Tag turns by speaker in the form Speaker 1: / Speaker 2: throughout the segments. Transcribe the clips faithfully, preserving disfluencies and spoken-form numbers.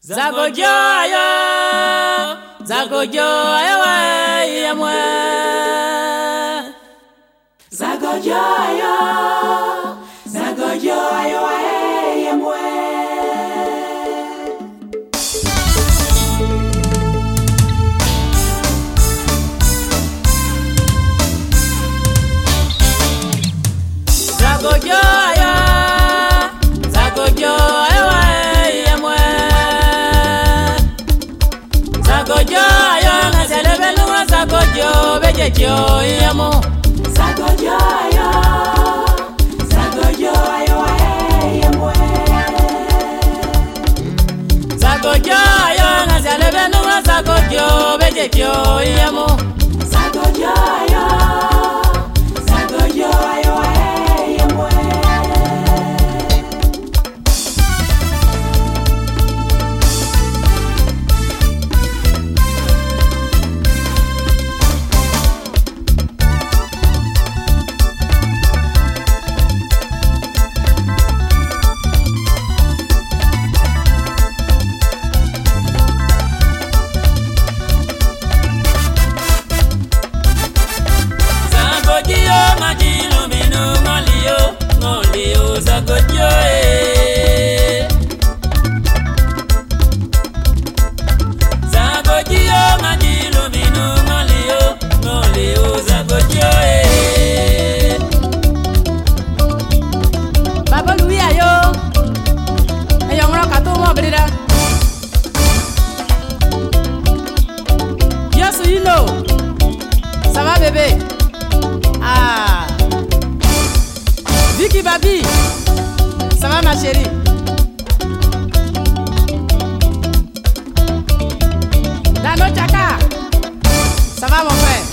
Speaker 1: Zagojo ayo, Zagojo ayo yamwe. Zagojo ayo, Zagojo ayo yamwe. Zagojo ayo, Zagojo ayo yamwe. Zagojo ayo ngaselebelu Zagojo bejejo yamo. Zagojo ayo, Zagojo ayo yamwe. Zagojo ayo ngaselebelu Zagojo bejejo yamo. Zagojo ayo, Zagojo ayo yamwe. Zagojo eh, Zagojo majilu minu ngolio, ngolio Zagojo eh. Baba Louis ayo, ayo ngro kato mo brida. Yes you know, ça va bébé? Ah, Vicky Babi. Ça va ma chérie? Dano Chaka. Ça va mon frère?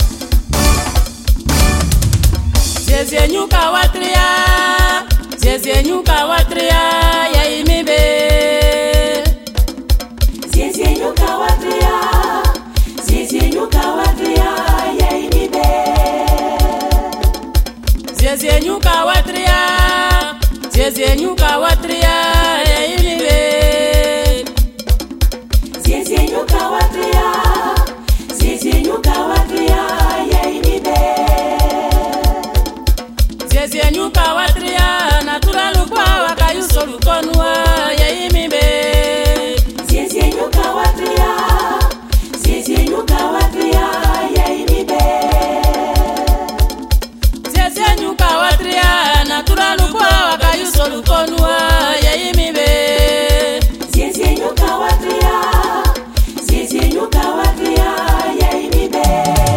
Speaker 1: Zeze nyuka watria, Zeze nyuka watria, ya imibe. Zeze nyuka watria, Zeze nyuka watria, ya imibe. Zeze nyuka watria. Zeze nyuka watria ya imibe. Zeze nyuka watria, Zeze nyuka watria ya imibe. Zeze nyuka watria naturalu kwa wakayuso lukonua ya imibe. Zeze nyuka watria, Zeze nyuka watria ya imibe. Zeze nyuka watria naturalu kwa wakayuso lukonua ya imibe. Zeze nyuka watria, Zeze nyuka watria ya imibe.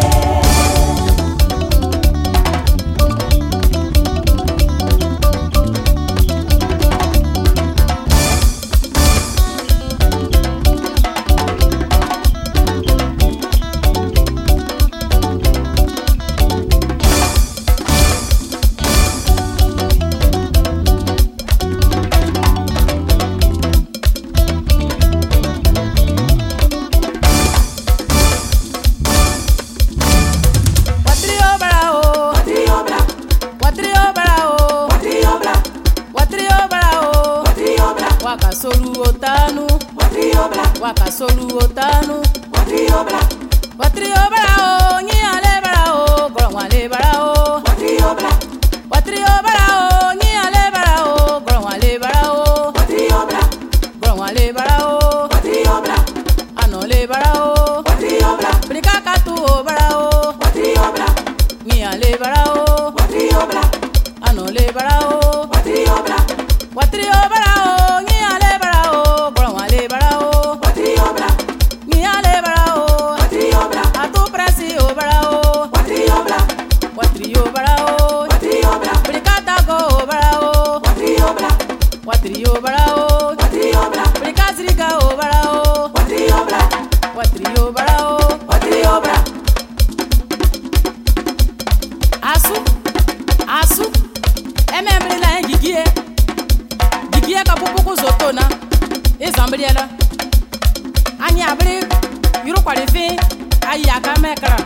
Speaker 1: Wakasolu otanu, wakasolu otanu, watrio brao, ni ale brao, gromale brao, watrio brao, ni ale brao, gromale brao, gromale brao, anole brao, brika katu brao, ni ale brao, anole brao, watrio brao. Watrio brao, Bricasriga o brao, Watrio bra, Watrio brao, Watrio bra. Asu, asu, emembre la gigie, gigie ka pupuku zotona, ezambriela. Ani abri, yuru kwalifi, ayaka mekra.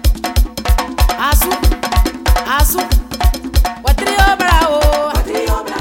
Speaker 1: Asu, asu, Watrio brao, Watrio bra.